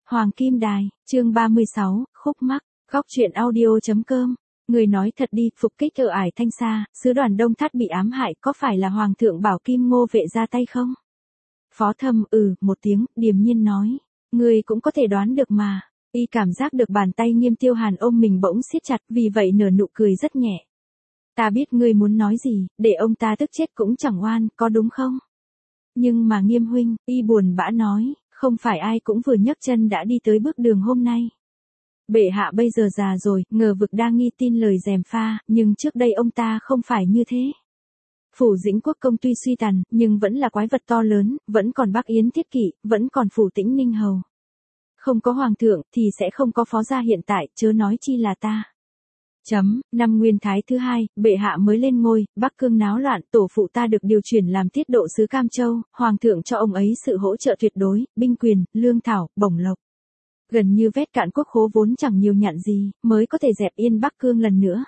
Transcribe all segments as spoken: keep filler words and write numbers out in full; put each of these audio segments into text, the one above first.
Hoàng Kim Đài, chương ba mươi sáu, khúc mắc, góc truyện audio.com. Người nói thật đi, phục kích ở Ải Thanh Sa, sứ đoàn Đông Thát bị ám hại, có phải là Hoàng thượng bảo Kim Ngô Vệ ra tay không? Phó Thâm ừ, một tiếng, điềm nhiên nói. Người cũng có thể đoán được mà. Y cảm giác được bàn tay Nghiêm Tiêu Hàn ôm mình bỗng siết chặt, vì vậy nở nụ cười rất nhẹ. Ta biết ngươi muốn nói gì, để ông ta tức chết cũng chẳng oan, có đúng không? Nhưng mà Nghiêm huynh, Y buồn bã nói, không phải ai cũng vừa nhấc chân đã đi tới bước đường hôm nay. Bệ hạ bây giờ già rồi, ngờ vực đa nghi tin lời gièm pha, nhưng trước đây ông ta không phải như thế. Phủ Dĩnh Quốc công tuy suy tàn, nhưng vẫn là quái vật to lớn, vẫn còn Bắc Yến Thiết Kỵ, vẫn còn Phủ Tĩnh Ninh Hầu. Không có hoàng thượng, thì sẽ không có phó gia hiện tại, chớ nói chi là ta. Chấm, năm Nguyên Thái thứ hai, bệ hạ mới lên ngôi, Bắc Cương náo loạn, tổ phụ ta được điều chuyển làm tiết độ sứ Cam Châu, hoàng thượng cho ông ấy sự hỗ trợ tuyệt đối, binh quyền, lương thảo, bổng lộc. Gần như vét cạn quốc khố vốn chẳng nhiều nhặn gì, mới có thể dẹp yên Bắc Cương lần nữa.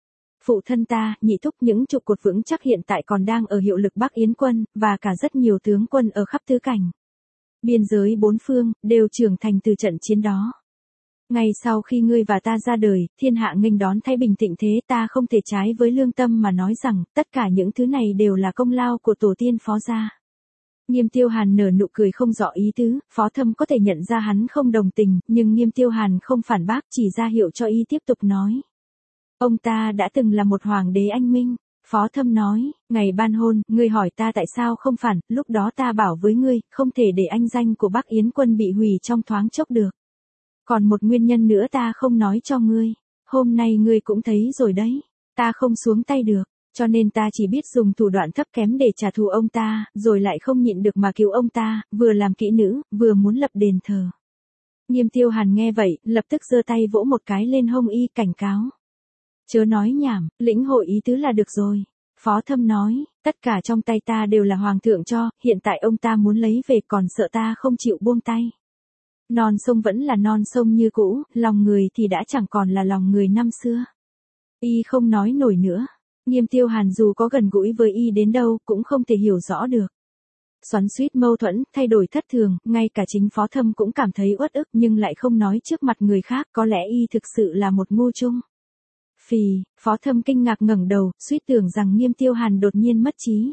Phụ thân ta, nhị thúc những trụ cột vững chắc hiện tại còn đang ở hiệu lực Bắc Yến quân, và cả rất nhiều tướng quân ở khắp tứ cảnh. Biên giới bốn phương, đều trưởng thành từ trận chiến đó. Ngay sau khi ngươi và ta ra đời, thiên hạ nghênh đón thái bình thịnh thế, ta không thể trái với lương tâm mà nói rằng, tất cả những thứ này đều là công lao của tổ tiên phó gia. Nghiêm Tiêu Hàn nở nụ cười không rõ ý tứ, Phó Thâm có thể nhận ra hắn không đồng tình, nhưng Nghiêm Tiêu Hàn không phản bác, chỉ ra hiệu cho y tiếp tục nói. Ông ta đã từng là một hoàng đế anh minh. Phó Thâm nói, ngày ban hôn, ngươi hỏi ta tại sao không phản, lúc đó ta bảo với ngươi, không thể để anh danh của Bắc Yến quân bị hủy trong thoáng chốc được. Còn một nguyên nhân nữa ta không nói cho ngươi, hôm nay ngươi cũng thấy rồi đấy, ta không xuống tay được, cho nên ta chỉ biết dùng thủ đoạn thấp kém để trả thù ông ta, rồi lại không nhịn được mà cứu ông ta, vừa làm kỹ nữ, vừa muốn lập đền thờ. Nghiêm Tiêu Hàn nghe vậy, lập tức giơ tay vỗ một cái lên hông y, cảnh cáo. Chớ nói nhảm, lĩnh hội ý tứ là được rồi. Phó Thâm nói, tất cả trong tay ta đều là hoàng thượng cho, hiện tại ông ta muốn lấy về còn sợ ta không chịu buông tay. Non sông vẫn là non sông như cũ, lòng người thì đã chẳng còn là lòng người năm xưa. Y không nói nổi nữa. Nghiêm Tiêu Hàn dù có gần gũi với y đến đâu cũng không thể hiểu rõ được. Xoắn xuýt mâu thuẫn, thay đổi thất thường, ngay cả chính Phó Thâm cũng cảm thấy uất ức nhưng lại không nói trước mặt người khác, có lẽ y thực sự là một ngu chung. Phì, Phó Thâm kinh ngạc ngẩng đầu, suýt tưởng rằng Nghiêm Tiêu Hàn đột nhiên mất trí.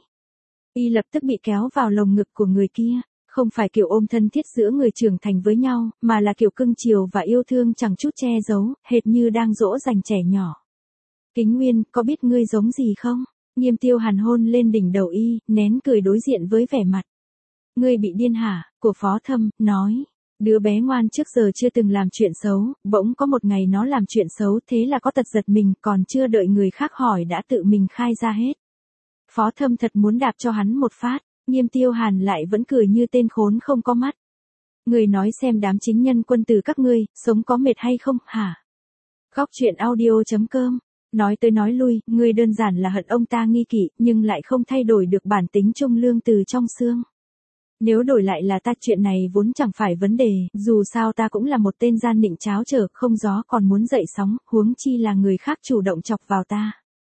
Y lập tức bị kéo vào lồng ngực của người kia, không phải kiểu ôm thân thiết giữa người trưởng thành với nhau, mà là kiểu cưng chiều và yêu thương chẳng chút che giấu, hệt như đang dỗ dành trẻ nhỏ. Kính Nguyên, có biết ngươi giống gì không? Nghiêm Tiêu Hàn hôn lên đỉnh đầu y, nén cười đối diện với vẻ mặt. Ngươi bị điên hả? Của Phó Thâm, nói. Đứa bé ngoan trước giờ chưa từng làm chuyện xấu, bỗng có một ngày nó làm chuyện xấu, thế là có tật giật mình, còn chưa đợi người khác hỏi đã tự mình khai ra hết. Phó Thâm thật muốn đạp cho hắn một phát, Nghiêm Tiêu Hàn lại vẫn cười như tên khốn không có mắt. Người nói xem đám chính nhân quân tử các ngươi, sống có mệt hay không, hả? Góc truyện audio.com. Nói tới nói lui, ngươi đơn giản là hận ông ta nghi kỵ, nhưng lại không thay đổi được bản tính trung lương từ trong xương. Nếu đổi lại là ta, chuyện này vốn chẳng phải vấn đề, dù sao ta cũng là một tên gian nịnh cháo trở, không gió còn muốn dậy sóng, huống chi là người khác chủ động chọc vào ta.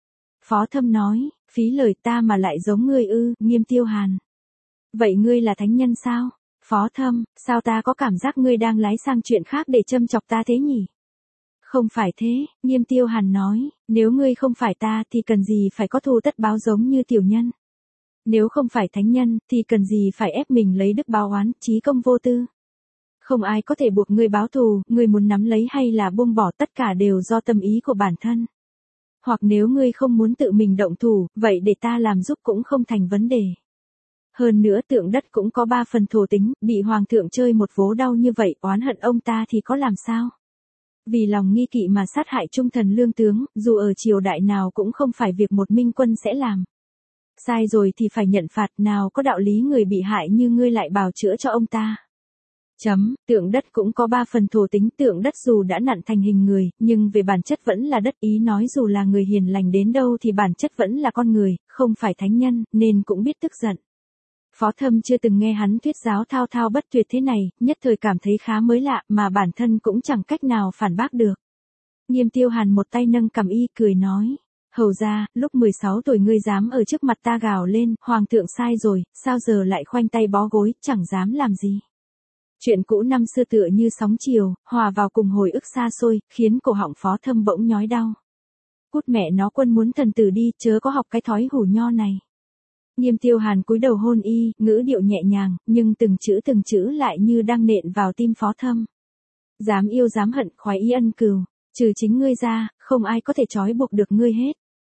Phó Thâm nói, phí lời ta mà lại giống ngươi ư, Nghiêm Tiêu Hàn. Vậy ngươi là thánh nhân sao? Phó Thâm, sao ta có cảm giác ngươi đang lái sang chuyện khác để châm chọc ta thế nhỉ? Không phải thế, Nghiêm Tiêu Hàn nói, nếu ngươi không phải ta thì cần gì phải có thù tất báo giống như tiểu nhân. Nếu không phải thánh nhân thì cần gì phải ép mình lấy đức báo oán, chí công vô tư. Không ai có thể buộc ngươi báo thù, ngươi muốn nắm lấy hay là buông bỏ tất cả đều do tâm ý của bản thân. Hoặc nếu ngươi không muốn tự mình động thủ, vậy để ta làm giúp cũng không thành vấn đề. Hơn nữa Tượng Đất cũng có ba phần thổ tính, bị hoàng thượng chơi một vố đau như vậy, oán hận ông ta thì có làm sao? Vì lòng nghi kỵ mà sát hại trung thần lương tướng, dù ở triều đại nào cũng không phải việc một minh quân sẽ làm. Sai rồi thì phải nhận phạt, nào có đạo lý người bị hại như ngươi lại bào chữa cho ông ta. Chấm, Tượng Đất cũng có ba phần thổ tính, Tượng Đất dù đã nặn thành hình người, nhưng về bản chất vẫn là đất, ý nói dù là người hiền lành đến đâu thì bản chất vẫn là con người, không phải thánh nhân, nên cũng biết tức giận. Phó Thâm chưa từng nghe hắn thuyết giáo thao thao bất tuyệt thế này, nhất thời cảm thấy khá mới lạ mà bản thân cũng chẳng cách nào phản bác được. Nghiêm Tiêu Hàn một tay nâng cằm y, cười nói. Hầu ra, lúc mười sáu tuổi ngươi dám ở trước mặt ta gào lên, hoàng thượng sai rồi, sao giờ lại khoanh tay bó gối, chẳng dám làm gì. Chuyện cũ năm xưa tựa như sóng chiều, hòa vào cùng hồi ức xa xôi, khiến cổ họng Phó Thâm bỗng nhói đau. Cút mẹ nó quân muốn thần tử đi, chớ có học cái thói hủ nho này. Nghiêm Tiêu Hàn cúi đầu hôn y, ngữ điệu nhẹ nhàng, nhưng từng chữ từng chữ lại như đang nện vào tim Phó Thâm. Dám yêu dám hận, khoái ý ân cừu, trừ chính ngươi ra, không ai có thể trói buộc được ngươi hết.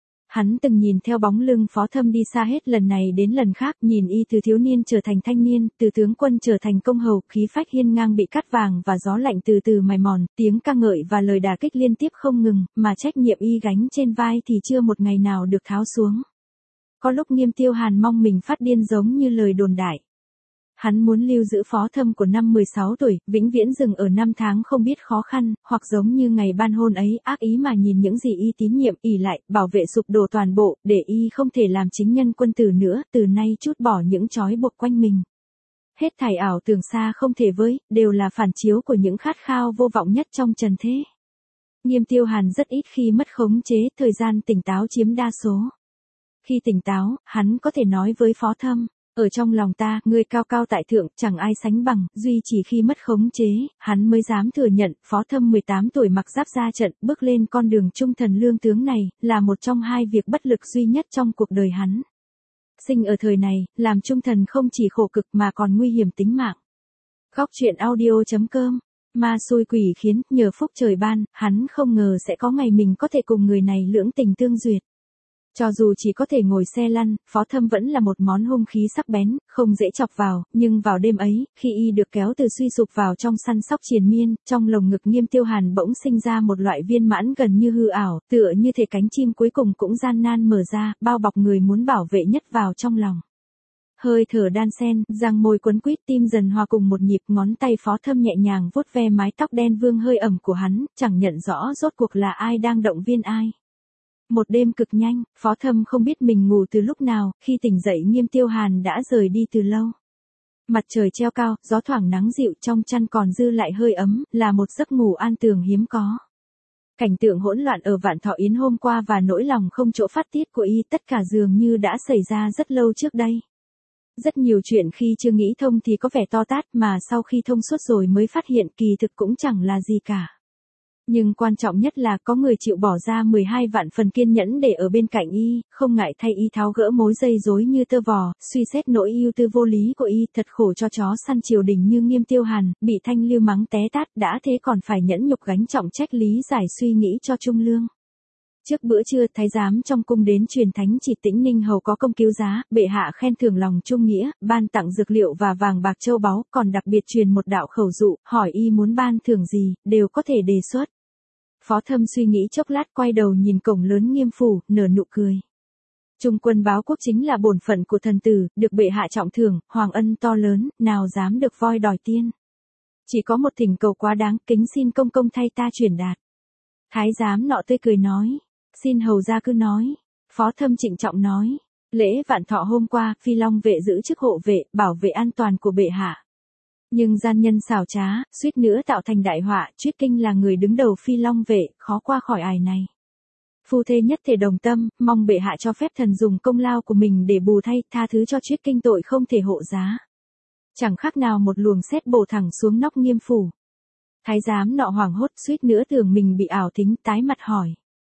Hắn từng nhìn theo bóng lưng Phó Thâm đi xa hết lần này đến lần khác, nhìn y từ thiếu niên trở thành thanh niên, từ tướng quân trở thành công hầu, khí phách hiên ngang bị cắt vàng và gió lạnh từ từ mài mòn, tiếng ca ngợi và lời đả kích liên tiếp không ngừng, mà trách nhiệm y gánh trên vai thì chưa một ngày nào được tháo xuống. Có lúc Nghiêm Tiêu Hàn mong mình phát điên giống như lời đồn đại. Hắn muốn lưu giữ Phó Thâm của năm mười sáu tuổi, vĩnh viễn dừng ở năm tháng không biết khó khăn, hoặc giống như ngày ban hôn ấy, ác ý mà nhìn những gì y tín nhiệm, ỷ lại, bảo vệ sụp đổ toàn bộ, để y không thể làm chính nhân quân tử nữa, từ nay trút bỏ những trói buộc quanh mình. Hết thảy ảo tưởng xa không thể với, đều là phản chiếu của những khát khao vô vọng nhất trong trần thế. Nghiêm Tiêu Hàn rất ít khi mất khống chế, thời gian tỉnh táo chiếm đa số. Khi tỉnh táo, hắn có thể nói với Phó Thâm. Ở trong lòng ta, ngươi cao cao tại thượng, chẳng ai sánh bằng, duy chỉ khi mất khống chế, hắn mới dám thừa nhận, Phó Thâm mười tám tuổi mặc giáp ra trận, bước lên con đường trung thần lương tướng này, là một trong hai việc bất lực duy nhất trong cuộc đời hắn. Sinh ở thời này, làm trung thần không chỉ khổ cực mà còn nguy hiểm tính mạng. Góc truyện audio chấm com, ma xui quỷ khiến, nhờ phúc trời ban, hắn không ngờ sẽ có ngày mình có thể cùng người này lưỡng tình tương duyệt. Cho dù chỉ có thể ngồi xe lăn, Phó Thâm vẫn là một món hung khí sắc bén, không dễ chọc vào, nhưng vào đêm ấy, khi y được kéo từ suy sụp vào trong săn sóc triền miên, trong lồng ngực Nghiêm Tiêu Hàn bỗng sinh ra một loại viên mãn gần như hư ảo, tựa như thể cánh chim cuối cùng cũng gian nan mở ra, bao bọc người muốn bảo vệ nhất vào trong lòng. Hơi thở đan sen, răng môi quấn quýt, tim dần hòa cùng một nhịp, ngón tay Phó Thâm nhẹ nhàng vuốt ve mái tóc đen vương hơi ẩm của hắn, chẳng nhận rõ rốt cuộc là ai đang động viên ai. Một đêm cực nhanh, Phó Thâm không biết mình ngủ từ lúc nào, khi tỉnh dậy Nghiêm Tiêu Hàn đã rời đi từ lâu. Mặt trời treo cao, gió thoảng nắng dịu, trong chăn còn dư lại hơi ấm, là một giấc ngủ an tường hiếm có. Cảnh tượng hỗn loạn ở Vạn Thọ Yến hôm qua và nỗi lòng không chỗ phát tiết của y, tất cả dường như đã xảy ra rất lâu trước đây. Rất nhiều chuyện khi chưa nghĩ thông thì có vẻ to tát, mà sau khi thông suốt rồi mới phát hiện kỳ thực cũng chẳng là gì cả. Nhưng quan trọng nhất là có người chịu bỏ ra mười hai vạn phần kiên nhẫn để ở bên cạnh y, không ngại thay y tháo gỡ mối dây rối như tơ vò, suy xét nỗi ưu tư vô lý của y, thật khổ cho chó săn triều đình như Nghiêm Tiêu Hàn, bị thanh lưu mắng té tát, đã thế còn phải nhẫn nhục gánh trọng trách lý giải suy nghĩ cho trung lương. Trước bữa trưa, thái giám trong cung đến truyền thánh chỉ Tĩnh Ninh hầu có công cứu giá, bệ hạ khen thưởng lòng trung nghĩa, ban tặng dược liệu và vàng bạc châu báu, còn đặc biệt truyền một đạo khẩu dụ, hỏi y muốn ban thưởng gì, đều có thể đề xuất. Phó Thâm suy nghĩ chốc lát, quay đầu nhìn cổng lớn Nghiêm phủ, nở nụ cười. Trung quân báo quốc chính là bổn phận của thần tử, được bệ hạ trọng thưởng, hoàng ân to lớn, nào dám được voi đòi tiên. Chỉ có một thỉnh cầu quá đáng, kính xin công công thay ta truyền đạt. Thái giám nọ tươi cười nói, xin hầu gia cứ nói. Phó Thâm trịnh trọng nói, lễ Vạn Thọ hôm qua, Phi Long vệ giữ chức hộ vệ, bảo vệ an toàn của bệ hạ. Nhưng gian nhân xảo trá, suýt nữa tạo thành đại họa, Chuyết Kinh là người đứng đầu Phi Long vệ, khó qua khỏi ải này. Phu thê nhất thể đồng tâm, mong bệ hạ cho phép thần dùng công lao của mình để bù thay, tha thứ cho Chuyết Kinh tội không thể hộ giá. Chẳng khác nào một luồng sét bổ thẳng xuống nóc Nghiêm phủ. Thái giám nọ hoảng hốt, suýt nữa tưởng mình bị ảo thính, tái mặt hỏi.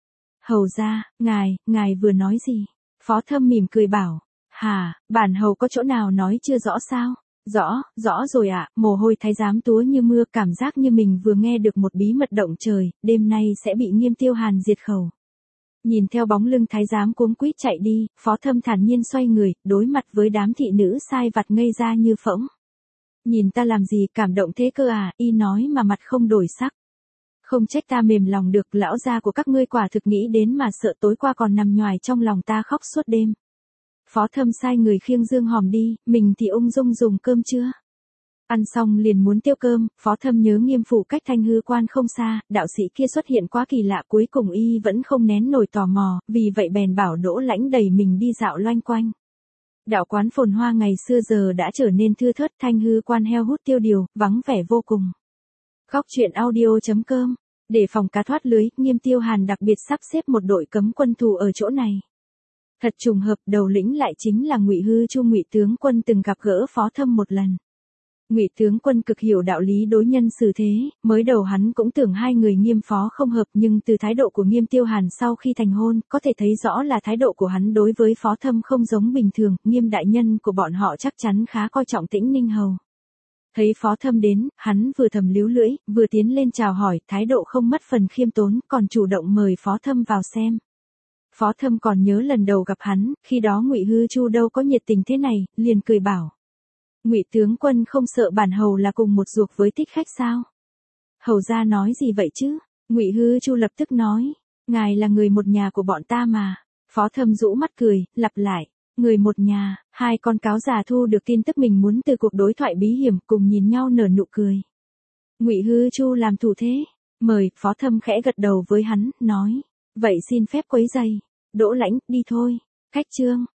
Hầu gia, ngài, ngài vừa nói gì? Phó Thâm mỉm cười bảo, hà, bản hầu có chỗ nào nói chưa rõ sao? Rõ, rõ rồi ạ, à, mồ hôi thái giám túa như mưa, cảm giác như mình vừa nghe được một bí mật động trời, đêm nay sẽ bị Nghiêm Tiêu Hàn diệt khẩu. Nhìn theo bóng lưng thái giám cuống quýt chạy đi, Phó Thâm thản nhiên xoay người, đối mặt với đám thị nữ sai vặt ngây ra như phỗng. Nhìn ta làm gì, cảm động thế cơ à, y nói mà mặt không đổi sắc. Không trách ta mềm lòng được, lão gia của các ngươi quả thực nghĩ đến mà sợ, tối qua còn nằm nhoài trong lòng ta khóc suốt đêm. Phó Thâm sai người khiêng dương hòm đi, mình thì ung dung dùng cơm chưa? Ăn xong liền muốn tiêu cơm, Phó Thâm nhớ Nghiêm phủ cách Thanh Hư quan không xa, đạo sĩ kia xuất hiện quá kỳ lạ, cuối cùng y vẫn không nén nổi tò mò, vì vậy bèn bảo Đỗ Lãnh đẩy mình đi dạo loanh quanh. Đạo quán phồn hoa ngày xưa giờ đã trở nên thưa thớt, Thanh Hư quan heo hút tiêu điều, vắng vẻ vô cùng. Góc truyện audio chấm com, để phòng cá thoát lưới, Nghiêm Tiêu Hàn đặc biệt sắp xếp một đội cấm quân thủ ở chỗ này. Thật trùng hợp, đầu lĩnh lại chính là Ngụy Hư Chu Ngụy tướng quân từng gặp gỡ Phó Thâm một lần. Ngụy tướng quân cực hiểu đạo lý đối nhân xử thế, mới đầu hắn cũng tưởng hai người Nghiêm Phó không hợp, nhưng từ thái độ của Nghiêm Tiêu Hàn sau khi thành hôn, có thể thấy rõ là thái độ của hắn đối với Phó Thâm không giống bình thường, Nghiêm đại nhân của bọn họ chắc chắn khá coi trọng Tĩnh Ninh hầu. Thấy Phó Thâm đến, hắn vừa thầm líu lưỡi, vừa tiến lên chào hỏi, thái độ không mất phần khiêm tốn, còn chủ động mời Phó Thâm vào xem. Phó Thâm còn nhớ lần đầu gặp hắn, khi đó Ngụy Hư Chu đâu có nhiệt tình thế này, liền cười bảo: Ngụy tướng quân không sợ bản hầu là cùng một ruột với thích khách sao? Hầu gia nói gì vậy chứ? Ngụy Hư Chu lập tức nói: ngài là người một nhà của bọn ta mà. Phó Thâm rũ mắt cười, lặp lại: người một nhà. Hai con cáo già thu được tin tức mình muốn từ cuộc đối thoại bí hiểm, cùng nhìn nhau nở nụ cười. Ngụy Hư Chu làm thủ thế, mời. Phó Thâm khẽ gật đầu với hắn, nói: vậy xin phép quấy giày. Đỗ Lãnh, đi thôi. Cách chương